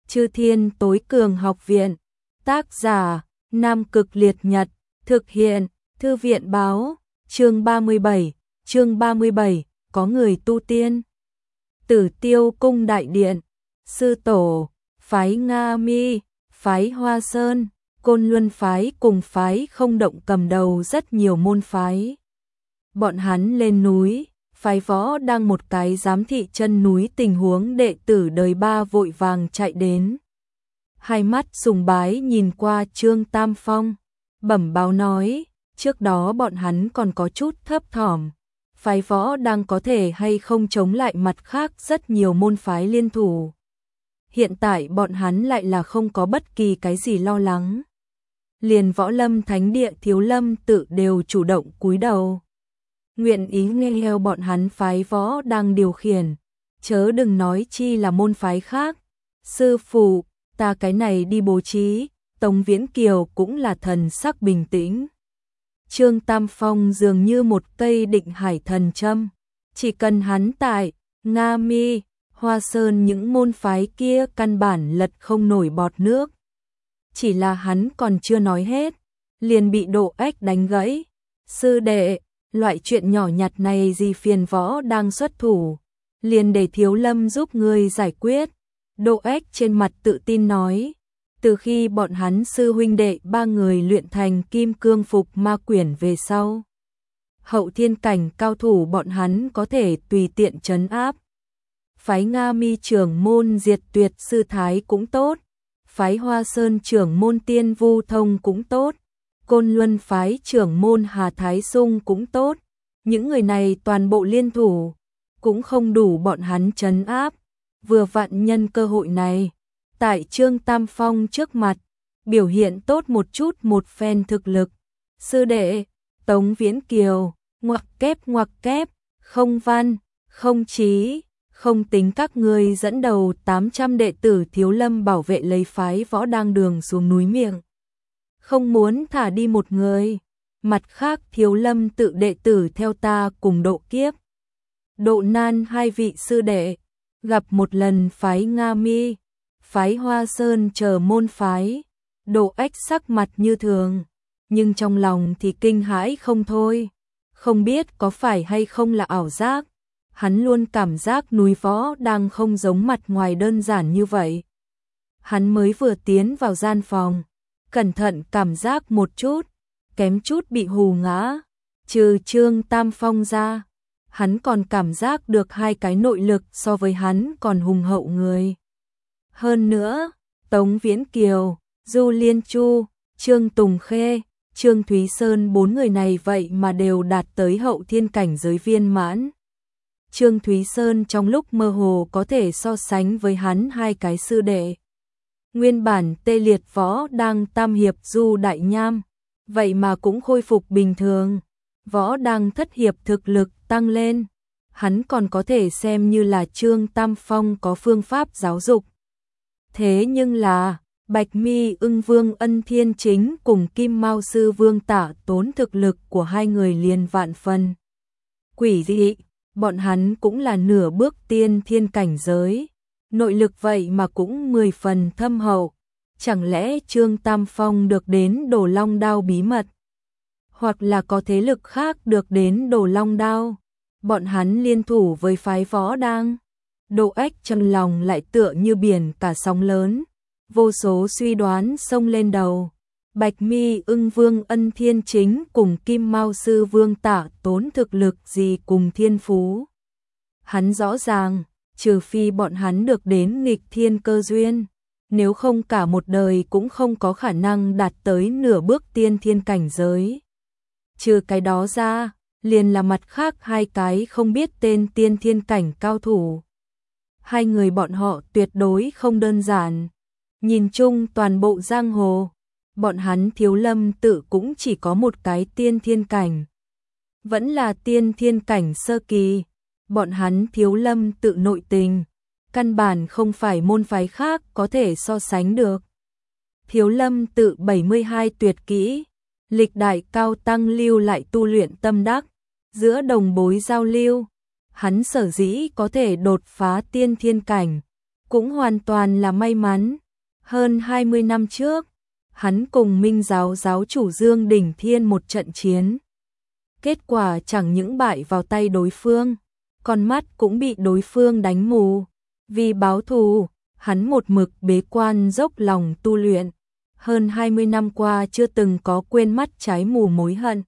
Chư Thiên Tối Cường Học Viện. Tác giả: Nam Cực Liệt Nhật. Thực hiện: Thư viện báo. Chương 37, có người tu tiên. Tử Tiêu Cung Đại Điện. Sư tổ: phái Nga Mi, phái Hoa Sơn, Côn Luân phái cùng phái Không Động cầm đầu rất nhiều môn phái. Bọn hắn lên núi, phái Võ đang một cái giám thị chân núi tình huống đệ tử đời ba vội vàng chạy đến. Hai mắt sùng bái nhìn qua Trương Tam Phong, bẩm báo nói, trước đó bọn hắn còn có chút thấp thỏm, phái Võ đang có thể hay không chống lại mặt khác rất nhiều môn phái liên thủ. Hiện tại bọn hắn lại là không có bất kỳ cái gì lo lắng. Liền Võ Lâm Thánh Địa Thiếu Lâm Tự đều chủ động cúi đầu, nguyện ý nghe theo bọn hắn phái Võ đang điều khiển, chớ đừng nói chi là môn phái khác. Sư phụ, ta cái này đi bố trí. Tống Viễn Kiều cũng là thần sắc bình tĩnh. Trương Tam Phong dường như một cây định hải thần châm, chỉ cần hắn tại Nga Mi, Hoa Sơn những môn phái kia căn bản lật không nổi bọt nước. Chỉ là hắn còn chưa nói hết, liền bị Độ Ách đánh gãy. Sư đệ, loại chuyện nhỏ nhặt này gì phiền Võ đang xuất thủ, liền để Thiếu Lâm giúp ngươi giải quyết. Độ Ách trên mặt tự tin nói, từ khi bọn hắn sư huynh đệ ba người luyện thành Kim Cương Phục Ma Quyển về sau, hậu thiên cảnh cao thủ bọn hắn có thể tùy tiện trấn áp. Phái Nga Mi trưởng môn Diệt Tuyệt Sư Thái cũng tốt, phái Hoa Sơn trưởng môn Tiên Vu Thông cũng tốt, Côn Luân phái trưởng môn Hà Thái Sung cũng tốt, những người này toàn bộ liên thủ cũng không đủ bọn hắn trấn áp. Vừa vặn nhân cơ hội này, tại Trương Tam Phong trước mặt, biểu hiện tốt một chút một phen thực lực. Sư đệ, Tống Viễn Kiều, ngoặc kép, không văn, không trí, không tính các ngươi dẫn đầu 800 đệ tử Thiếu Lâm bảo vệ lấy phái Võ đang đường xuống núi miệng. Không muốn thả đi một người, mặt khác Thiếu Lâm tự đệ tử theo ta cùng độ kiếp. Độ nan hai vị sư đệ, gặp một lần phái Nga Mi, phái Hoa Sơn chờ môn phái. Độ Ách sắc mặt như thường, nhưng trong lòng thì kinh hãi không thôi, không biết có phải hay không là ảo giác. Hắn luôn cảm giác núi Võ đang không giống mặt ngoài đơn giản như vậy. Hắn mới vừa tiến vào gian phòng, cẩn thận cảm giác một chút, kém chút bị hù ngã. Trừ Trương Tam Phong ra, hắn còn cảm giác được hai cái nội lực so với hắn còn hùng hậu người. Hơn nữa, Tống Viễn Kiều, Du Liên Chu, Trương Tùng Khê, Trương Thúy Sơn bốn người này vậy mà đều đạt tới hậu thiên cảnh giới viên mãn. Trương Thúy Sơn trong lúc mơ hồ có thể so sánh với hắn hai cái sư đệ. Nguyên bản tê liệt Võ đang tam hiệp Du Đại Nham, vậy mà cũng khôi phục bình thường. Võ đang thất hiệp thực lực tăng lên, hắn còn có thể xem như là Trương Tam Phong có phương pháp giáo dục. Thế nhưng là, Bạch Mi Ưng Vương Ân Thiên Chính cùng Kim Mao Sư Vương Tả Tốn thực lực của hai người liền vạn phần quỷ dị, bọn hắn cũng là nửa bước tiên thiên cảnh giới, nội lực vậy mà cũng 10 phần thâm hậu. Chẳng lẽ Trương Tam Phong được đến Đồ Long Đao bí mật, hoặc là có thế lực khác được đến Đồ Long Đao, bọn hắn liên thủ với phái Võ đang. Độ Ách trong lòng lại tựa như biển cả sóng lớn, vô số suy đoán xông lên đầu. Bạch Mi Ưng Vương Ân Thiên Chính cùng Kim Mao Sư Vương Tả Tốn thực lực gì cùng thiên phú. Hắn rõ ràng, trừ phi bọn hắn được đến nghịch thiên cơ duyên, nếu không cả một đời cũng không có khả năng đạt tới nửa bước tiên thiên cảnh giới. Trừ cái đó ra, liền là mặt khác hai cái không biết tên tiên thiên cảnh cao thủ. Hai người bọn họ tuyệt đối không đơn giản. Nhìn chung toàn bộ giang hồ, bọn hắn Thiếu Lâm tự cũng chỉ có một cái tiên thiên cảnh. Vẫn là tiên thiên cảnh sơ kỳ, bọn hắn Thiếu Lâm tự nội tình, căn bản không phải môn phái khác có thể so sánh được. Thiếu Lâm tự 72 tuyệt kỹ, lịch đại cao tăng lưu lại tu luyện tâm đắc, giữa đồng bối giao lưu, hắn sở dĩ có thể đột phá tiên thiên cảnh, cũng hoàn toàn là may mắn. Hơn 20 năm trước, hắn cùng Minh giáo giáo chủ Dương Đỉnh Thiên một trận chiến. Kết quả chẳng những bại vào tay đối phương, con mắt cũng bị đối phương đánh mù. Vì báo thù, hắn một mực bế quan dốc lòng tu luyện. Hơn 20 năm qua chưa từng có quên mắt trái mù mối hận.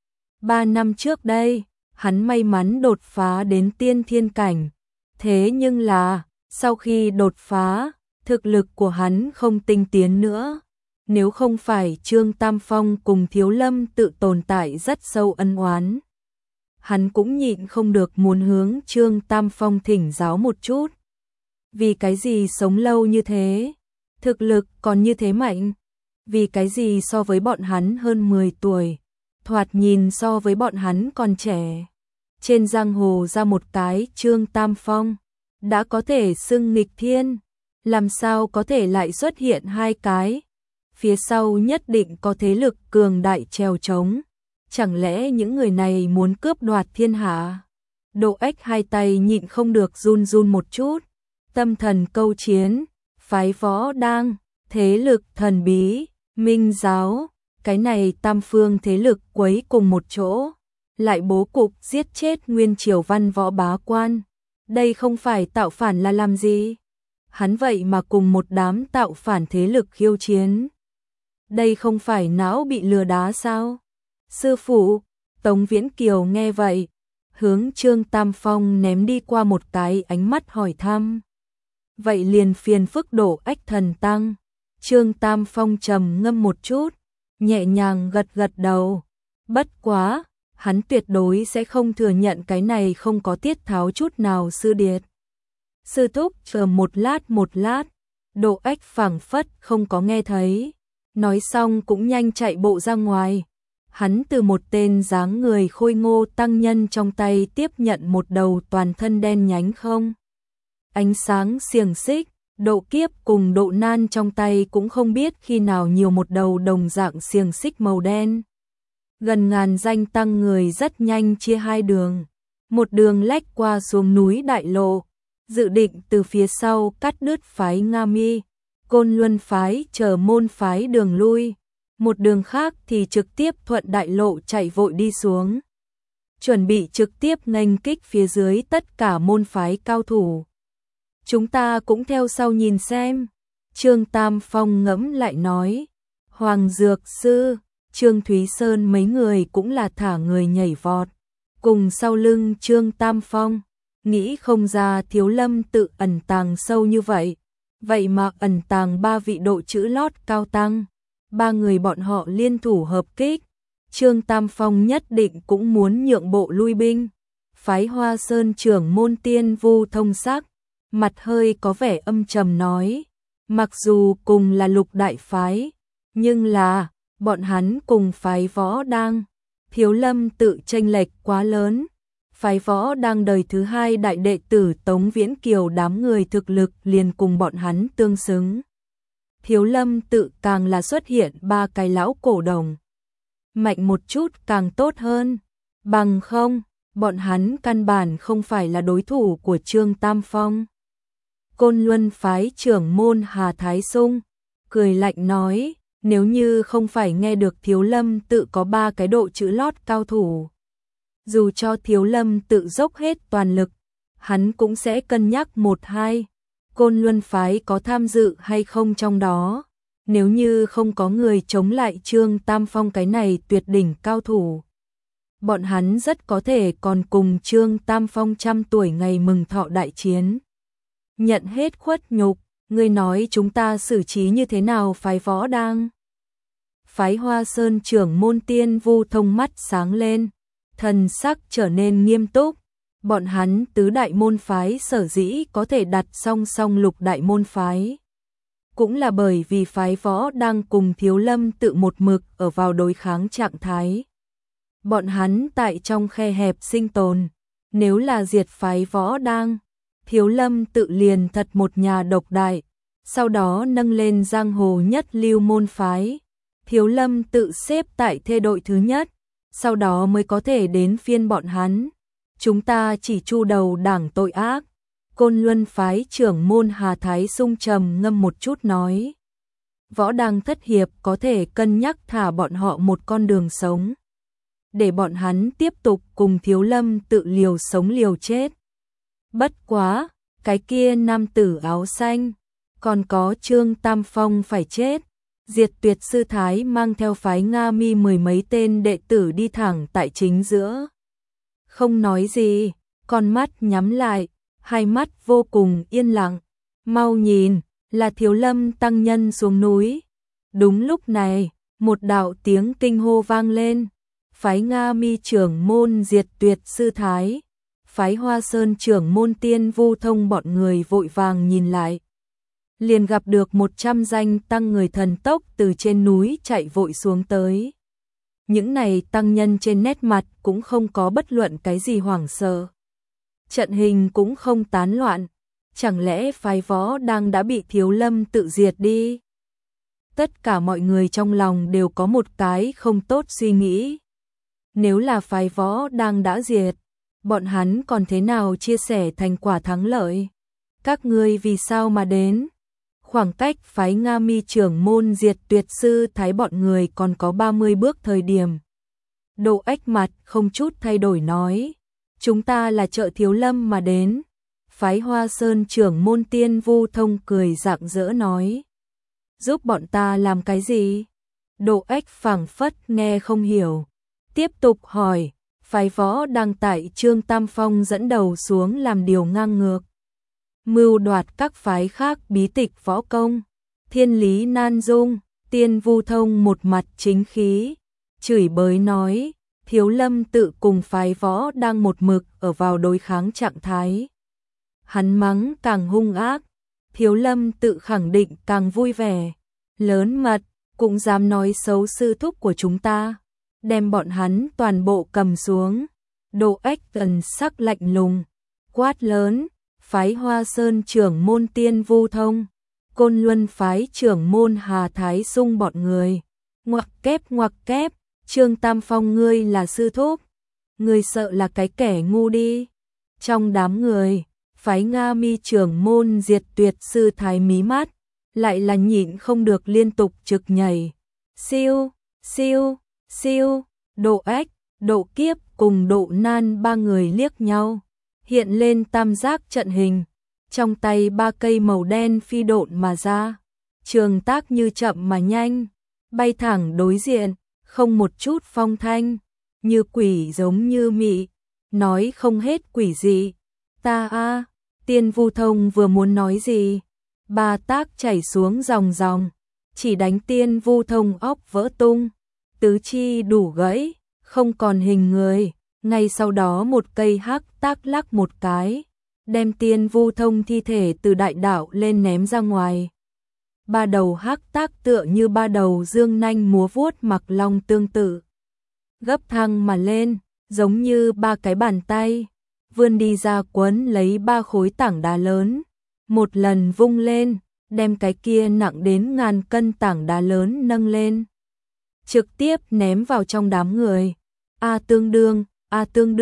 3 năm trước đây, hắn may mắn đột phá đến tiên thiên cảnh. Thế nhưng là, sau khi đột phá, thực lực của hắn không tinh tiến nữa. Nếu không phải Trương Tam Phong cùng Thiếu Lâm tự tồn tại rất sâu ân oán, hắn cũng nhịn không được muốn hướng Trương Tam Phong thỉnh giáo một chút. Vì cái gì sống lâu như thế, thực lực còn như thế mạnh? Vì cái gì so với bọn hắn hơn 10 tuổi, thoạt nhìn so với bọn hắn còn trẻ? Trên giang hồ ra một cái Trương Tam Phong, đã có thể xưng nghịch thiên, làm sao có thể lại xuất hiện hai cái? Phía sau nhất định có thế lực cường đại trèo trống. Chẳng lẽ những người này muốn cướp đoạt thiên hạ? Độ Ếch hai tay nhịn không được run run một chút. Tâm thần câu chiến, phái Võ Đang, thế lực thần bí, Minh giáo, cái này tam phương thế lực quấy cùng một chỗ, lại bố cục giết chết nguyên triều văn võ bá quan. Đây không phải tạo phản là làm gì? Hắn vậy mà cùng một đám tạo phản thế lực khiêu chiến. Đây không phải não bị lừa đá sao? Sư phụ, Tống Viễn Kiều nghe vậy, hướng Trương Tam Phong ném đi qua một cái ánh mắt hỏi thăm. Vậy liền phiền phức Độ Ếch thần tăng. Trương Tam Phong trầm ngâm một chút, nhẹ nhàng gật gật đầu. Bất quá, hắn tuyệt đối sẽ không thừa nhận cái này không có tiết tháo chút nào sư điệt. Sư thúc chờ một lát, Độ Ếch phảng phất không có nghe thấy. Nói xong cũng nhanh chạy bộ ra ngoài. Hắn từ một tên dáng người khôi ngô tăng nhân trong tay tiếp nhận một đầu toàn thân đen nhánh không ánh sáng xiềng xích. Độ Kiếp cùng Độ Nan trong tay cũng không biết khi nào nhiều một đầu đồng dạng xiềng xích màu đen. Gần ngàn danh tăng người rất nhanh chia hai đường. Một đường lách qua xuống núi Đại Lộ, dự định từ phía sau cắt đứt phái Nga Mi, Côn Luân phái chờ môn phái đường lui. Một đường khác thì trực tiếp thuận Đại Lộ chạy vội đi xuống, chuẩn bị trực tiếp nghênh kích phía dưới tất cả môn phái cao thủ. Chúng ta cũng theo sau nhìn xem. Trương Tam Phong ngẫm lại nói. Hoàng Dược Sư, Trương Thúy Sơn mấy người cũng là thả người nhảy vọt, cùng sau lưng Trương Tam Phong. Nghĩ không ra Thiếu Lâm tự ẩn tàng sâu như vậy. Vậy mà ẩn tàng 3 vị độ chữ lót cao tăng. 3 người bọn họ liên thủ hợp kích. Trương Tam Phong nhất định cũng muốn nhượng bộ lui binh. Phái Hoa Sơn trưởng môn Tiên Vu Thông Sắc, mặt hơi có vẻ âm trầm nói. Mặc dù cùng là lục đại phái, nhưng là bọn hắn cùng phái Võ Đang, Thiếu Lâm tự chênh lệch quá lớn. Phái Võ Đang đời thứ 2 đại đệ tử Tống Viễn Kiều đám người thực lực liền cùng bọn hắn tương xứng. Thiếu Lâm tự càng là xuất hiện 3 cái lão cổ đồng. Mạnh một chút càng tốt hơn. Bằng không, bọn hắn căn bản không phải là đối thủ của Trương Tam Phong. Côn Luân phái trưởng môn Hà Thái Sung cười lạnh nói, nếu như không phải nghe được Thiếu Lâm tự có 3 cái độ chữ lót cao thủ, dù cho Thiếu Lâm tự dốc hết toàn lực, hắn cũng sẽ cân nhắc 1-2. Côn Luân phái có tham dự hay không trong đó? Nếu như không có người chống lại Trương Tam Phong cái này tuyệt đỉnh cao thủ, bọn hắn rất có thể còn cùng Trương Tam Phong 100 tuổi ngày mừng thọ đại chiến. Nhận hết khuất nhục, ngươi nói chúng ta xử trí như thế nào phái Võ Đang? Phái Hoa Sơn trưởng môn Tiên Vu Thông mắt sáng lên, thần sắc trở nên nghiêm túc. Bọn hắn tứ đại môn phái sở dĩ có thể đặt song song lục đại môn phái, cũng là bởi vì phái Võ Đang cùng Thiếu Lâm tự một mực ở vào đối kháng trạng thái. Bọn hắn tại trong khe hẹp sinh tồn, nếu là diệt phái Võ Đang, Thiếu Lâm tự liền thật một nhà độc đại, sau đó nâng lên giang hồ nhất lưu môn phái. Thiếu Lâm tự xếp tại thê đội thứ nhất, sau đó mới có thể đến phiên bọn hắn. Chúng ta chỉ chu đầu đảng tội ác, Côn Luân phái trưởng môn Hà Thái Sung trầm ngâm một chút nói. Võ Đăng thất hiệp có thể cân nhắc thả bọn họ một con đường sống. Để bọn hắn tiếp tục cùng Thiếu Lâm tự liều sống liều chết. Bất quá, cái kia nam tử áo xanh, còn có Trương Tam Phong phải chết. Diệt Tuyệt sư thái mang theo phái Nga Mi mười mấy tên đệ tử đi thẳng tại chính giữa. Không nói gì, con mắt nhắm lại, hai mắt vô cùng yên lặng. Mau nhìn, là Thiếu Lâm tăng nhân xuống núi. Đúng lúc này, một đạo tiếng kinh hô vang lên. Phái Nga Mi trưởng môn Diệt Tuyệt sư thái, phái Hoa Sơn trưởng môn Tiên Vu Thông bọn người vội vàng nhìn lại. Liền gặp được 100 danh tăng người thần tốc từ trên núi chạy vội xuống tới. Những này tăng nhân trên nét mặt cũng không có bất luận cái gì hoảng sợ. Trận hình cũng không tán loạn. Chẳng lẽ phái Võ Đăng đã bị Thiếu Lâm tự diệt đi? Tất cả mọi người trong lòng đều có một cái không tốt suy nghĩ. Nếu là phái Võ Đăng đã diệt, bọn hắn còn thế nào chia sẻ thành quả thắng lợi? Các ngươi vì sao mà đến? Khoảng cách phái Nga Mi trưởng môn Diệt Tuyệt sư thái bọn người còn có 30 bước thời điểm. Độ Ách mặt không chút thay đổi nói. Chúng ta là trợ Thiếu Lâm mà đến. Phái Hoa Sơn trưởng môn Tiên Vu Thông cười rạng rỡ nói. Giúp bọn ta làm cái gì? Độ Ách phảng phất nghe không hiểu. Tiếp tục hỏi. Phái Võ Đăng tại Trương Tam Phong dẫn đầu xuống làm điều ngang ngược. Mưu đoạt các phái khác bí tịch võ công. Thiên lý nan dung, Tiên Vu Thông một mặt chính khí, chửi bới nói, Thiếu Lâm tự cùng phái Võ đang một mực ở vào đối kháng trạng thái. Hắn mắng càng hung ác, Thiếu Lâm tự khẳng định càng vui vẻ, lớn mật, cũng dám nói xấu sư thúc của chúng ta, đem bọn hắn toàn bộ cầm xuống. Độ Ách gần sắc lạnh lùng, quát lớn. Phái Hoa Sơn trưởng môn Tiên Vu Thông, Côn Luân phái trưởng môn Hà Thái Sung bọn người. Ngoặc kép, Trương Tam Phong ngươi là sư thúc, ngươi sợ là cái kẻ ngu đi. Trong đám người, phái Nga Mi trưởng môn Diệt Tuyệt sư thái mí mắt, lại là nhịn không được liên tục trực nhảy. Siêu, siêu, siêu, Độ Ách, Độ Kiếp cùng Độ Nan ba người liếc nhau. Hiện lên tam giác trận hình, trong tay ba cây màu đen phi độn mà ra, trường tác như chậm mà nhanh, bay thẳng đối diện, không một chút phong thanh, như quỷ giống như mị, nói không hết quỷ gì. Ta a, Tiên Vu Thông vừa muốn nói gì, ba tác chảy xuống dòng dòng, chỉ đánh Tiên Vu Thông óc vỡ tung, tứ chi đủ gãy, không còn hình người. Ngay sau đó một cây hắc tác lắc một cái, đem Tiên Vu Thông thi thể từ đại đạo lên ném ra ngoài. Ba đầu hắc tác tựa như ba đầu dương nanh múa vuốt mặc long tương tự. Gấp thăng mà lên, giống như ba cái bàn tay, vươn đi ra quấn lấy ba khối tảng đá lớn. Một lần vung lên, đem cái kia nặng đến ngàn cân tảng đá lớn nâng lên. Trực tiếp ném vào trong đám người. A tương đương. A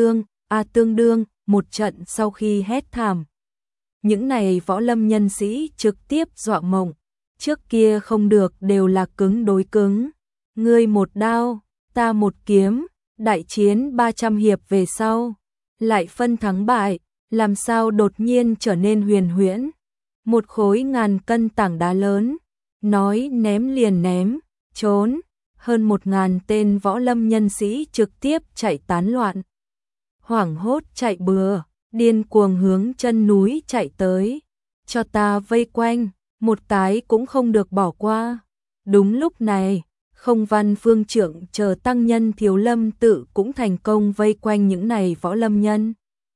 tương đương, một trận sau khi hét thảm. Những này võ lâm nhân sĩ trực tiếp dọa mộng, trước kia không được đều là cứng đối cứng. Ngươi một đao, ta một kiếm, đại chiến 300 hiệp về sau, lại phân thắng bại, làm sao đột nhiên trở nên huyền huyễn. Một khối ngàn cân tảng đá lớn, nói ném liền ném, trốn. Hơn 1000 tên võ lâm nhân sĩ trực tiếp chạy tán loạn. Hoảng hốt chạy bừa, điên cuồng hướng chân núi chạy tới. Cho ta vây quanh, một cái cũng không được bỏ qua. Đúng lúc này, Không Văn Phương trưởng chờ tăng nhân Thiếu Lâm tự cũng thành công vây quanh những này võ lâm nhân.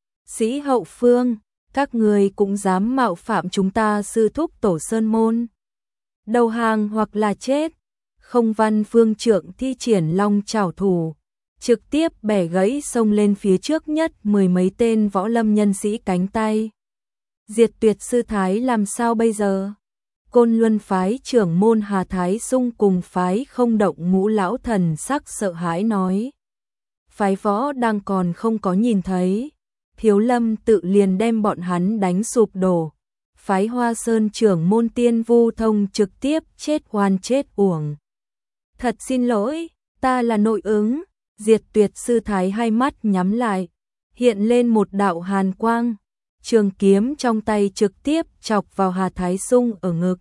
Sĩ hậu phương, các người cũng dám mạo phạm chúng ta sư thúc tổ sơn môn. Đầu hàng hoặc là chết. Không Văn Phương trưởng thi triển long trảo thủ, trực tiếp bẻ gãy xông lên phía trước nhất 10 mấy tên võ lâm nhân sĩ cánh tay. Diệt Tuyệt sư thái làm sao bây giờ? Côn Luân phái trưởng môn Hà Thái Sung cùng phái Không Động Ngũ lão thần sắc sợ hãi nói. Phái Võ đang còn không có nhìn thấy, Thiếu Lâm tự liền đem bọn hắn đánh sụp đổ. Phái Hoa Sơn trưởng môn Tiên Vu Thông trực tiếp chết oan chết uổng. Thật xin lỗi, ta là nội ứng. Diệt Tuyệt sư thái hai mắt nhắm lại, hiện lên một đạo hàn quang. Trường kiếm trong tay trực tiếp chọc vào Hà Thái Sung ở ngực.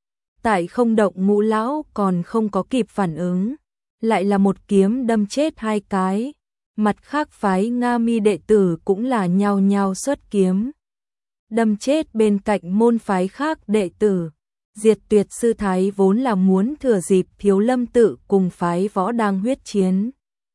Tại không động Ngũ lão còn không có kịp phản ứng, lại là một kiếm đâm chết hai cái. Mặt khác phái Nga Mi đệ tử cũng là nhao nhao xuất kiếm, đâm chết bên cạnh môn phái khác đệ tử. Diệt Tuyệt sư thái vốn là muốn thừa dịp Thiếu Lâm tự cùng phái Võ đang huyết chiến,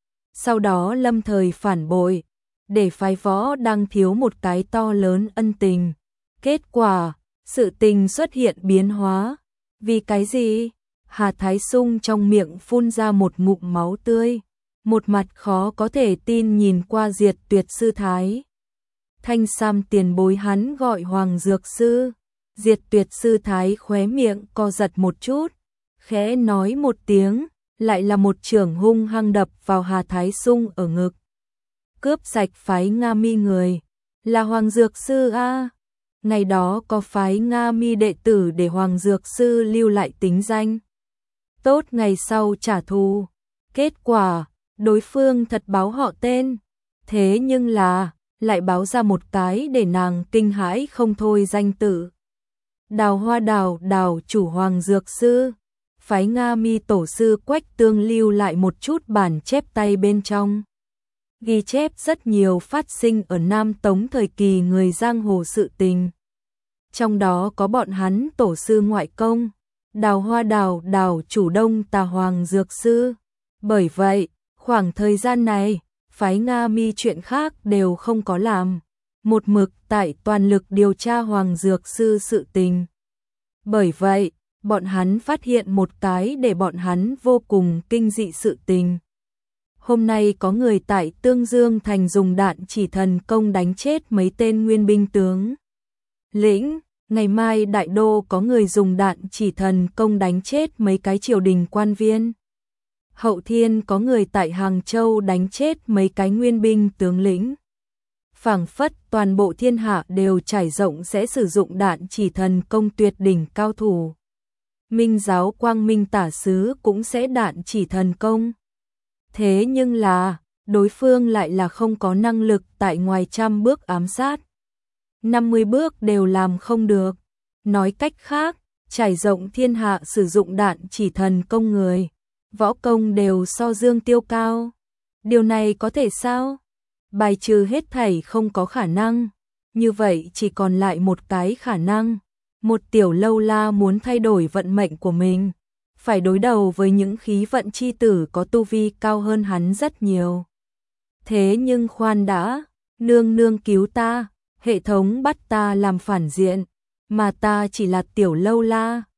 sau đó lâm thời phản bội, để phái Võ đang thiếu một cái to lớn ân tình. Kết quả, sự tình xuất hiện biến hóa. Vì cái gì? Hà Thái Sung trong miệng phun ra một ngụm máu tươi, một mặt khó có thể tin nhìn qua Diệt Tuyệt sư thái. Thanh Sam tiền bối hắn gọi Hoàng Dược sư. Diệt Tuyệt sư thái khóe miệng co giật một chút, khẽ nói một tiếng, lại là một chưởng hung hăng đập vào Hà Thái Sung ở ngực. Cướp sạch phái Nga Mi người, là Hoàng Dược sư a. Ngày đó có phái Nga Mi đệ tử để Hoàng Dược sư lưu lại tính danh, tốt ngày sau trả thù. Kết quả, đối phương thật báo họ tên, thế nhưng là lại báo ra một cái để nàng kinh hãi không thôi danh tự. Đào Hoa đào chủ Hoàng Dược sư. Phái Nga Mi tổ sư Quách Tương lưu lại một chút bản chép tay bên trong, ghi chép rất nhiều phát sinh ở Nam Tống thời kỳ người giang hồ sự tình. Trong đó có bọn hắn tổ sư ngoại công, Đào Hoa đào chủ Đông Tà Hoàng Dược sư. Bởi vậy, khoảng thời gian này, phái Nga Mi chuyện khác đều không có làm, một mực tại toàn lực điều tra Hoàng Dược sư sự tình. Bởi vậy, bọn hắn phát hiện một cái để bọn hắn vô cùng kinh dị sự tình. Hôm nay có người tại Tương Dương thành dùng đạn chỉ thần công đánh chết mấy tên nguyên binh tướng lĩnh, ngày mai Đại Đô có người dùng đạn chỉ thần công đánh chết mấy cái triều đình quan viên. Hậu Thiên có người tại Hàng Châu đánh chết mấy cái nguyên binh tướng lĩnh. Phảng phất toàn bộ thiên hạ đều trải rộng sẽ sử dụng đạn chỉ thần công tuyệt đỉnh cao thủ. Minh giáo Quang Minh tả sứ cũng sẽ đạn chỉ thần công. Thế nhưng là, đối phương lại là không có năng lực tại ngoài 100 bước ám sát. 50 bước đều làm không được. Nói cách khác, trải rộng thiên hạ sử dụng đạn chỉ thần công người, võ công đều so Dương Tiêu cao. Điều này có thể sao? Bài trừ hết thảy không có khả năng. Như vậy chỉ còn lại một cái khả năng. Một tiểu lâu la muốn thay đổi vận mệnh của mình, phải đối đầu với những khí vận chi tử có tu vi cao hơn hắn rất nhiều. Thế nhưng khoan đã, nương nương cứu ta, hệ thống bắt ta làm phản diện, mà ta chỉ là tiểu lâu la,